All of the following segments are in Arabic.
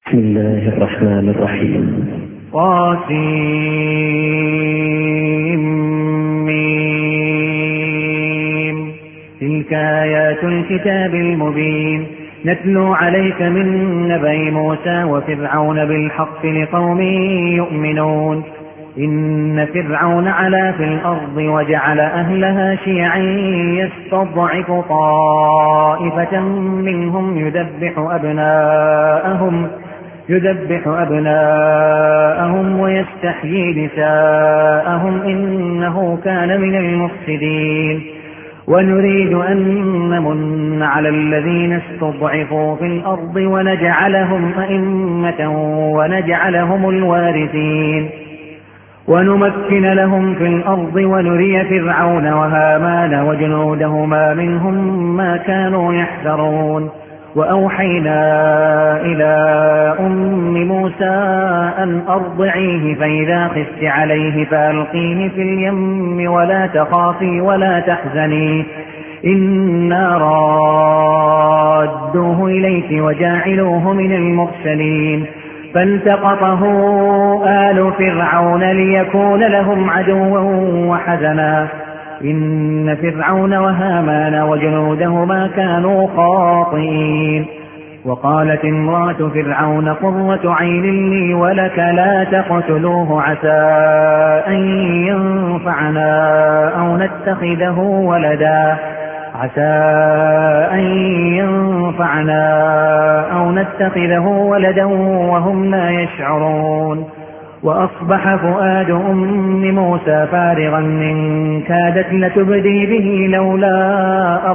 بسم الله الرحمن الرحيم. طاسيم. تلك آيات الكتاب المبين نتلو عليك من نبأ موسى وفرعون بالحق لقوم يؤمنون. إن فرعون علا في الأرض وجعل أهلها شيعا يستضعف طائفة منهم يذبح أبناءهم ويستحيي نساءهم إنه كان من المفسدين. ونريد أن نمن على الذين استضعفوا في الأرض ونجعلهم أئمة ونجعلهم الوارثين ونمكن لهم في الأرض ونري فرعون وهامان وجنودهما منهم ما كانوا يحذرون. وأوحينا إلى أم موسى أن أرضعيه فإذا خفت عليه فألقيه في اليم ولا تخافي ولا تحزني إنا رادوه إليك وجاعلوه من المرسلين. فالتقطه آل فرعون ليكون لهم عدوا وحزنا إن فرعون وهامان وجنودهما كانوا خاطئين. وقالت امرأة فرعون قرة عين لي ولك لا تقتلوه عسى أن ينفعنا أو نتخذه ولدا وهم لا يشعرون. وأصبح فؤاد أم موسى فارغا إن كادت لتبدي به لولا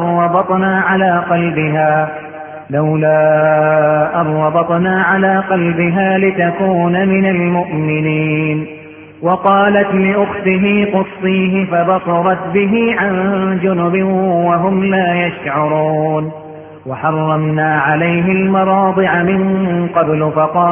أن ربطنا على قلبها لتكون من المؤمنين. وقالت لأخته قصيه فبصرت به عن جنب وهم لا يشعرون. وحرمنا عليه المراضع من قبل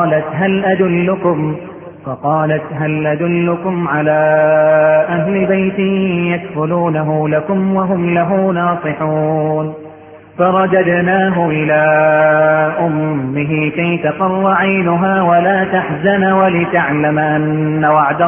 فقالت هل أدلكم على أهل بيت يكفلونه لكم وهم له ناصحون. فرددناه إلى أمه كي تقر عينها ولا تحزن ولتعلم أن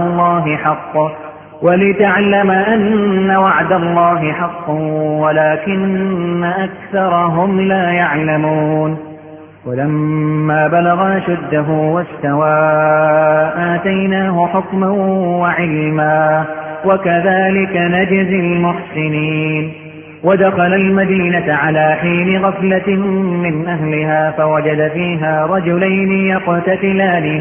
وعد الله حق ولكن أكثرهم لا يعلمون. ولما بلغ أشده واستوى آتيناه حكما وعلما وكذلك نجزي المحسنين. ودخل المدينة على حين غفلة من أهلها فوجد فيها رجلين يقتتلان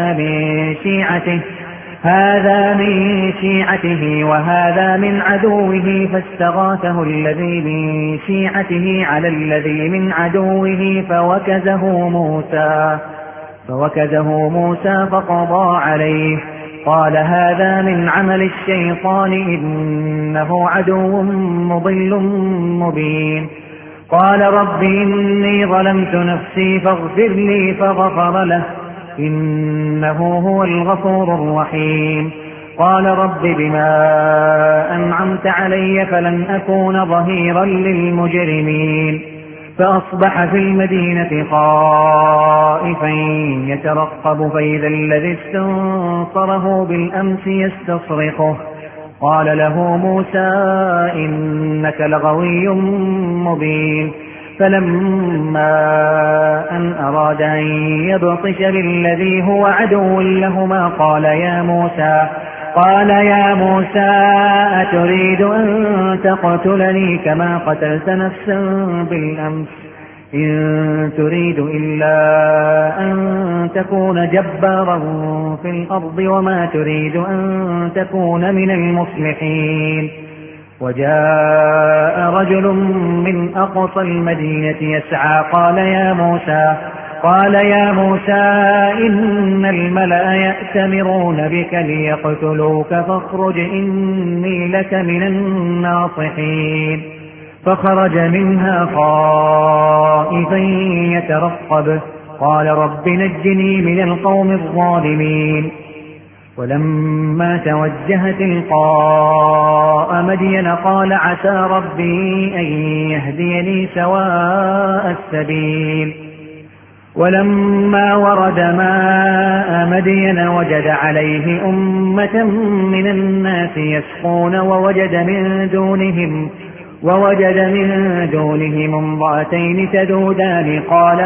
هذا من شيعته وهذا من عدوه فاستغاثه الذي من شيعته على الذي من عدوه فوكزه موسى فقضى عليه. قال هذا من عمل الشيطان إنه عدو مضل مبين. قال رب إني ظلمت نفسي فاغفر لي فغفر له إنه هو الغفور الرحيم. قال رب بما أنعمت علي فلن أكون ظهيرا للمجرمين. فأصبح في المدينة خائفا يترقب فإذا الذي استنصره بالأمس يستصرخه. قال له موسى إنك لغوي مبين. فلما أن أراد أن يبطش بالذي هو عدو لهما قال يا موسى أتريد أن تقتلني كما قتلت نفسا بالأمس إن تريد إلا أن تكون جبارا في الأرض وما تريد أن تكون من المصلحين. وجاء رجل من أقصى المدينة يسعى قال يا موسى إن الملأ يأتمرون بك ليقتلوك فاخرج إني لك من الناصحين. فخرج منها خائفا يترقب قال رب نجني من القوم الظالمين. ولما توجه تلقاء مدين قال عسى ربي أن يهديني سواء السبيل. ولما ورد ماء مدين وجد عليه أمة من الناس يسقون ووجد من دونهم امرأتين تذودان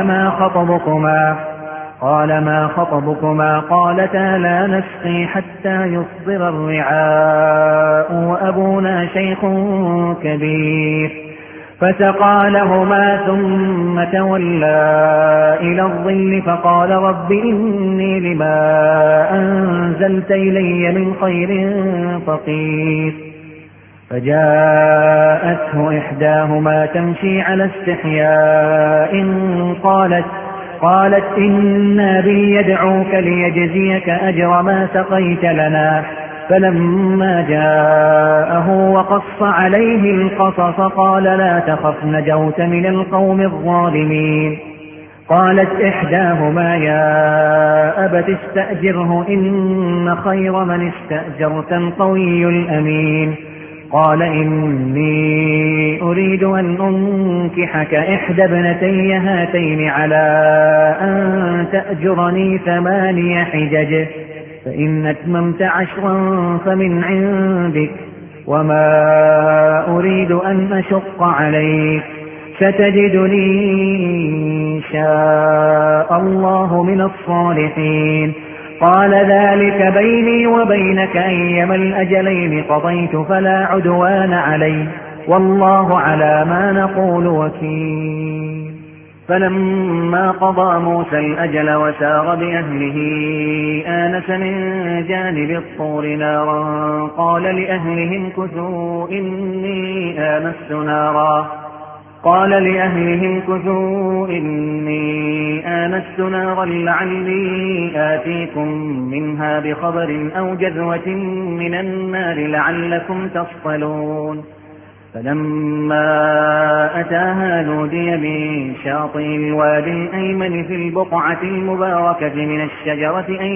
قال ما خطبكما قالتا لا نسقي حتى يصدر الرعاء وأبونا شيخ كبير فسقى لهما ثم تولى إلى الظل فقال رب إني لما أنزلت إلي من خير فقير فجاءته إحداهما تمشي على استحياء قالت إن أبي يدعوك ليجزيك أجر ما سقيت لنا فلما جاءه وقص عليه القصص قال لا تخف نجوت من القوم الظالمين قالت إحداهما يا أبت استأجره إن خير من استأجرت القوي الأمين قال إني أريد أن أنكحك إحدى ابنتي هاتين على أن تأجرني 8 حجج فإن أتممت 10 فمن عندك وما أريد أن أشق عليك ستجدني إن شاء الله من الصالحين قال ذلك بيني وبينك أيما الأجلين قضيت فلا عدوان علي والله على ما نقول وكيل فلما قضى موسى الأجل وسار بأهله آنس من جانب الطور نارا قال لأهلهم كثوا إني آنست نارا لعلي آتيكم منها بخبر أو جذوة من النار لعلكم تصطلون فلما أتاها نودي من شاطئ الوادي الأيمن في البقعة المباركة من الشجرة أن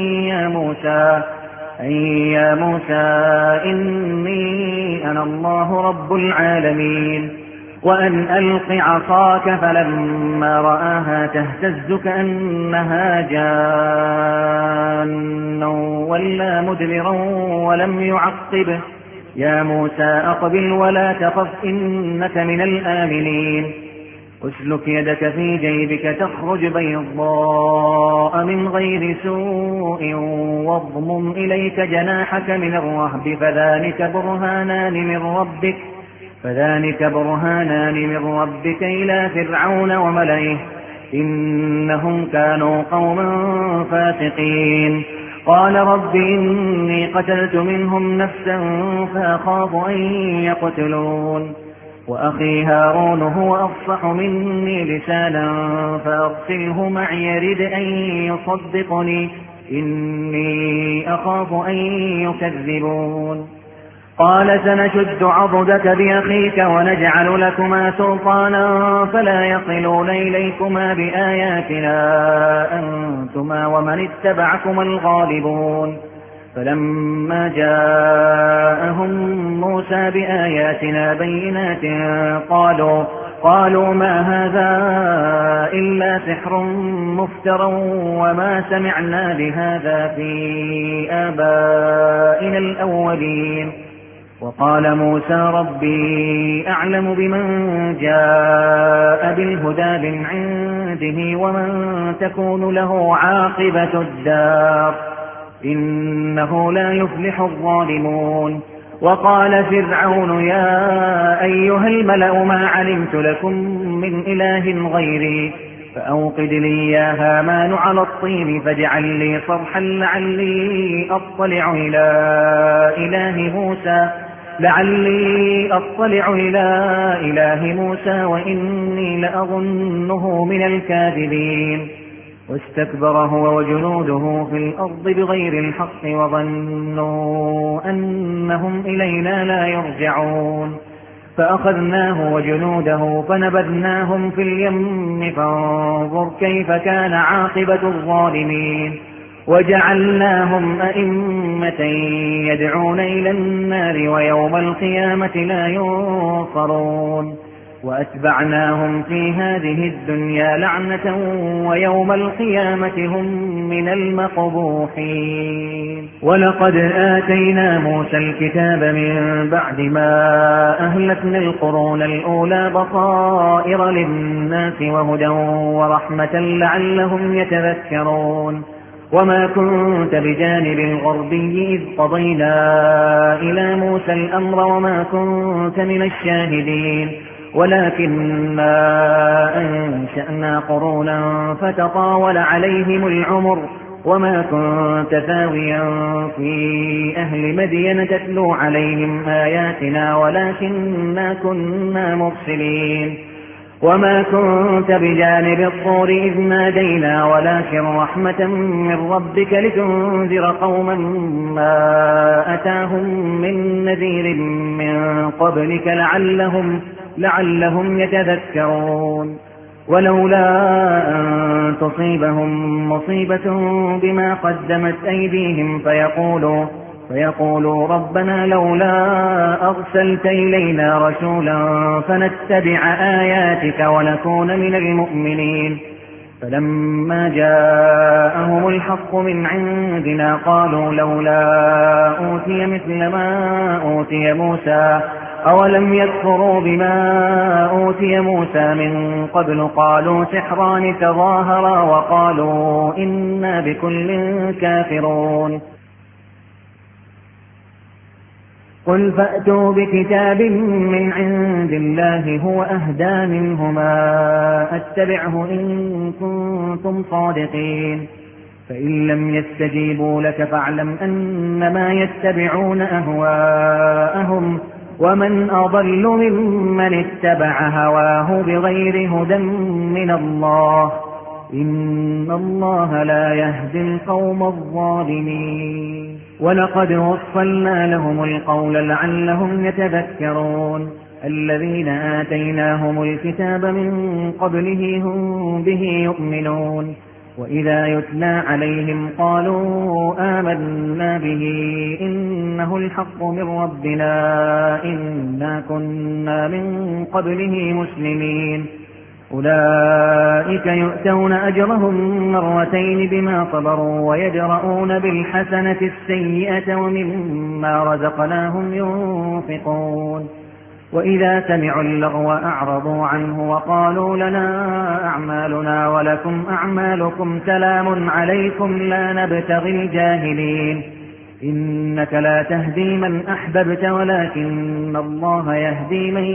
يا موسى إني أنا الله رب العالمين وأن ألق عصاك فلما رآها تهتز كأنها جان ولا مدبرا ولم يعقبه يا موسى أقبل ولا تخف إنك من الآمنين اسلك يدك في جيبك تخرج بيضاء من غير سوء واضمم إليك جناحك من الرهب فذلك برهانان من ربك إلى فرعون وملئه إنهم كانوا قوما فاسقين قال رب إني قتلت منهم نفسا فأخاف أن يقتلون وأخي هارون هو أفصح مني لسانا فأرسله معي يرد أن يصدقني إني أخاف أن يكذبون قال سنشد عضدك بأخيك ونجعل لكما سلطانا فلا يصلون إليكما بآياتنا أنتما ومن اتبعكما الغالبون فلما جاءهم موسى بآياتنا بينات قالوا ما هذا إلا سحر مفترى وما سمعنا بهذا في آبائنا الأولين وقال موسى ربي أعلم بمن جاء بالهدى من عنده ومن تكون له عاقبة الدار إنه لا يفلح الظالمون وقال فرعون يا أيها الملأ ما علمت لكم من إله غيري فأوقد لي يا هامان على الطين فاجعل لي صرحا لعلي أطلع إلى إله موسى وإني لأظنه من الكاذبين واستكبر هو وجنوده في الأرض بغير الحق وظنوا أنهم إلينا لا يرجعون فأخذناه وجنوده فنبذناهم في اليم فانظر كيف كان عاقبة الظالمين وجعلناهم أئمة يدعون إلى النار ويوم القيامة لا ينصرون وأتبعناهم في هذه الدنيا لعنة ويوم القيامة هم من المقبوحين. ولقد آتينا موسى الكتاب من بعد ما أهلكنا القرون الأولى بصائر للناس وهدى ورحمة لعلهم يتذكرون. وما كنت بجانب الغربي إذ قضينا إلى موسى الأمر وما كنت من الشاهدين ولكننا أنشأنا قرونا فتطاول عليهم العمر وما كنت ثاويا في أهل مدين تتلو عليهم آياتنا ولكننا كنا مرسلين. وما كنت بجانب الطور إذ نادينا ولكن رحمة من ربك لتنذر قوما ما أتاهم من نذير من قبلك لعلهم يتذكرون. ولولا أن تصيبهم مصيبة بما قدمت أيديهم فيقولوا ربنا لولا أرسلت إلينا رسولا فنتبع آياتك ونكون من المؤمنين. فلما جاءهم الحق من عندنا قالوا لولا أوتي مثل ما أوتي موسى أولم يكفروا بما أوتي موسى من قبل قالوا سحران تظاهرا وقالوا إنا بكل كافرون. قل فأتوا بكتاب من عند الله هو أهدى منهما أتبعه إن كنتم صادقين. فإن لم يستجيبوا لك فاعلم أنما يتبعون أهواءهم ومن أضل ممن اتبع هواه بغير هدى من الله إن الله لا يهدي القوم الظالمين. ولقد وصلنا لهم القول لعلهم يتذكرون. الذين آتيناهم الكتاب من قبله هم به يؤمنون وإذا يتلى عليهم قالوا آمنا به إنه الحق من ربنا إنا كنا من قبله مسلمين. أولئك يؤتون أجرهم مرتين بما صبروا ويدرؤون بالحسنة السيئة ومما رزقناهم ينفقون. وإذا سمعوا اللغو أعرضوا عنه وقالوا لنا أعمالنا ولكم أعمالكم سلام عليكم لا نبتغي الجاهلين. إنك لا تهدي من أحببت ولكن الله يهدي من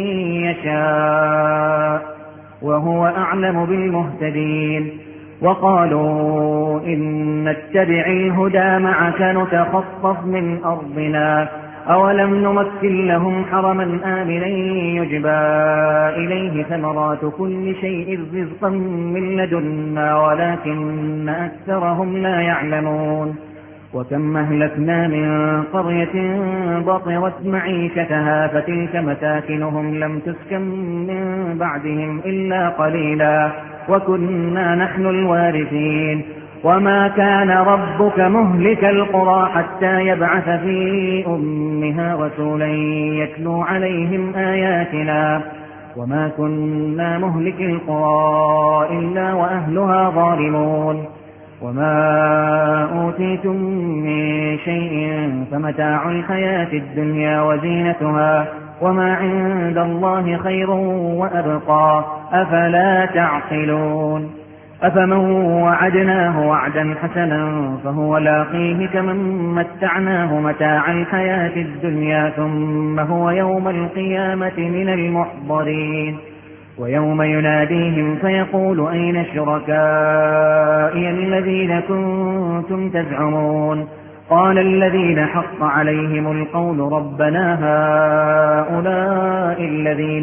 يشاء وهو أعلم بالمهتدين. وقالوا إن نتبع الهدى معك نتخطف من أرضنا أولم نمكن لهم حرما آمنا يجبى إليه ثمرات كل شيء رزقا من لدنا ولكن أكثرهم لا يعلمون. وكم أهلكنا من قرية بطرت معيشتها فتلك مساكنهم لم تسكن من بعدهم إلا قليلا وكنا نحن الوارثين. وما كان ربك مهلك القرى حتى يبعث في أمها رسولا يتلو عليهم آياتنا وما كنا مهلك القرى إلا وأهلها ظالمون. وما أوتيتم من شيء فمتاع الحياة الدنيا وزينتها وما عند الله خير وأبقى أفلا تعقلون. أفمن وعدناه وعدا حسنا فهو لاقيه كمن متعناه متاع الحياة الدنيا ثم هو يوم القيامة من المحضرين. ويوم يناديهم فيقول أين شركائي الذين كنتم تزعمون قال الذين حق عليهم القول ربنا هؤلاء الذين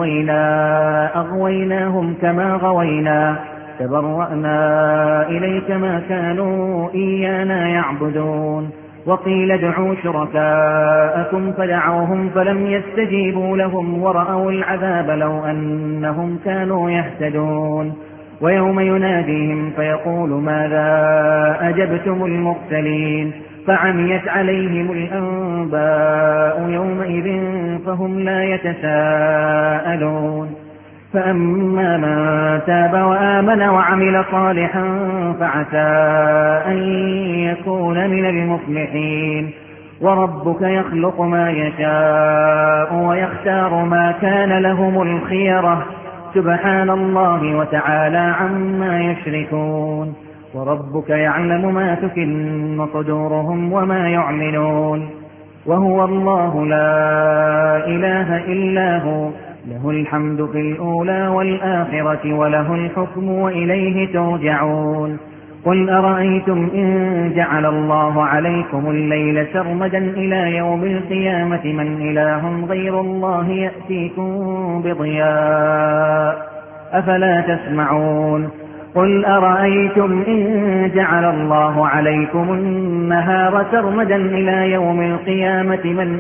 أغويناهم كما غوينا تبرأنا إليك ما كانوا إيانا يعبدون. وقيل ادعوا شركاءكم فدعوهم فلم يستجيبوا لهم ورأوا العذاب لو أنهم كانوا يهتدون. ويوم يناديهم فيقول ماذا أجبتم المرسلين فعميت عليهم الأنباء يومئذ فهم لا يتساءلون. فأما من تاب وآمن وعمل صالحا فعسى أن يكون من المفلحين. وربك يخلق ما يشاء ويختار ما كان لهم الخيرة سبحان الله وتعالى عما يشركون. وربك يعلم ما تكن صدورهم وما يعلنون. وهو الله لا إله إلا هو له الحمد في الأولى والآخرة وله الحكم وإليه ترجعون. قل أرأيتم إن جعل الله عليكم الليل سرمدا إلى يوم القيامة من إله غير الله يأتيكم بضياء أفلا تسمعون. قل أرأيتم إن جعل الله عليكم النهار سرمدا إلى يوم القيامة من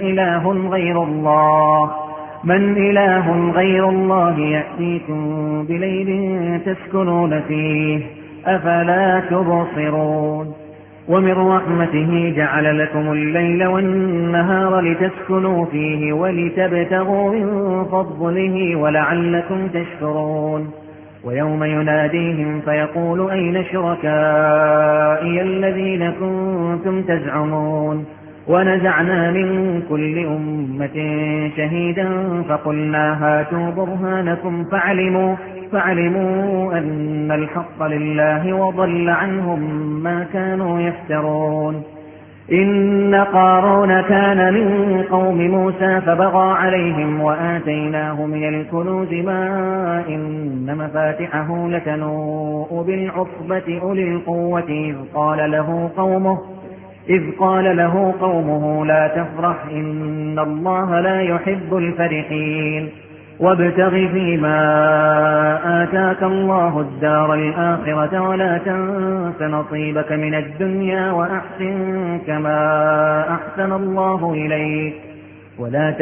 إله غير الله يأتيكم بليل تسكنون فيه أفلا تبصرون. ومن رحمته جعل لكم الليل والنهار لتسكنوا فيه ولتبتغوا من فضله ولعلكم تشكرون. ويوم يناديهم فيقول أين شركائي الذين كنتم تزعمون. ونزعنا من كل أمة شهيدا فقلنا هاتوا برهانكم فعلموا أن الحق لله وضل عنهم ما كانوا يفترون. إن قارون كان من قوم موسى فبغى عليهم وآتيناه من الكنوز ما إن مفاتحه لتنوء بالعصبة أولي القوة إذ قال له قومه لا تفرح إن الله لا يحب الفرحين. وابتغ فيما آتاك الله الدار الآخرة ولا تنس نصيبك من الدنيا وأحسن كما أحسن الله إليك ولا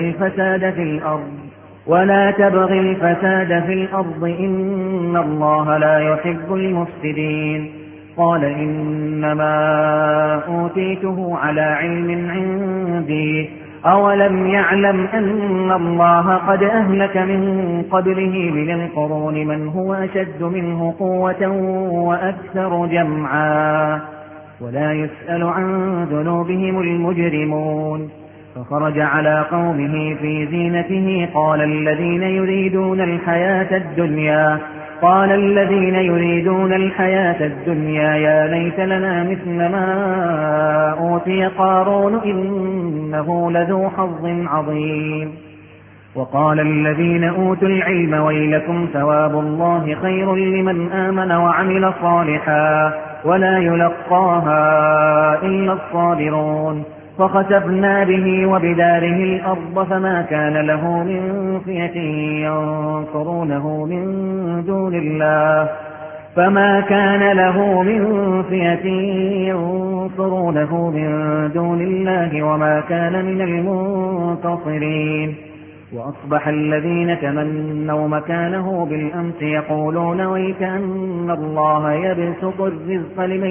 تبغ الفساد في الأرض إن الله لا يحب المفسدين. قال إنما أوتيته على علم عندي أولم يعلم أن الله قد أهلك من قبله من القرون من هو أشد منه قوة وأكثر جمعا ولا يسأل عن ذنوبهم المجرمون. فخرج على قومه في زينته قال الذين يريدون الحياة الدنيا يا ليت لنا مثل ما أوتي قارون إنه لذو حظ عظيم. وقال الذين أوتوا العلم ويلكم ثواب الله خير لمن آمن وعمل صالحا ولا يلقاها إلا الصابرون. فخسفنا به وبداره الأرض فما كان له من فئة ينصرونه من دون الله وما كان من المنتصرين. وأصبح الذين تمنوا مكانه بالأمس يقولون ويكأن الله يبسط الرزق لمن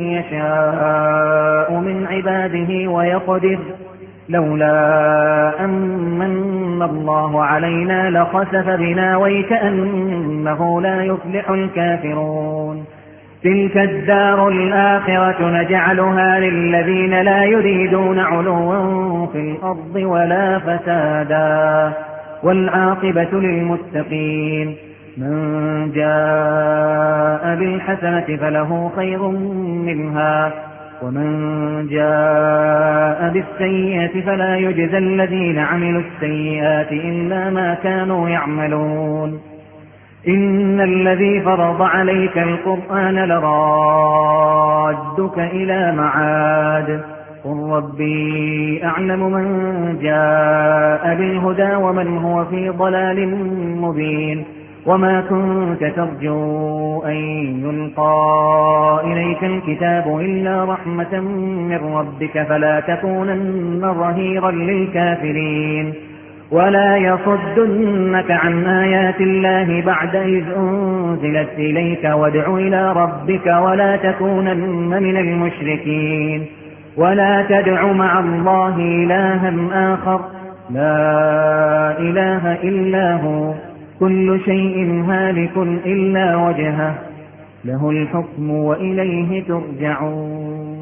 يشاء من عباده ويقدر لولا أمن الله علينا لخسف بنا ويكأنه لا يفلح الكافرون. تلك الدار الآخرة نجعلها للذين لا يريدون علوا في الأرض ولا فسادا والعاقبة للمتقين. من جاء بالحسنة فله خير منها ومن جاء بالسيئة فلا يجزى الذين عملوا السيئات إلا ما كانوا يعملون. إن الذي فرض عليك القرآن لرادك إلى معاد قل ربي أعلم من جاء بالهدى ومن هو في ضلال مبين. وما كنت ترجو أن يلقى إليك الكتاب إلا رحمة من ربك فلا تكونن ظهيرا للكافرين. ولا يصدنك عن آيات الله بعد إذ أنزلت إليك وادع إلى ربك ولا تكونن من المشركين. ولا تدع مع الله إلها آخر لا إله إلا هو كل شيء هالك إلا وجهه له الحكم وإليه ترجعون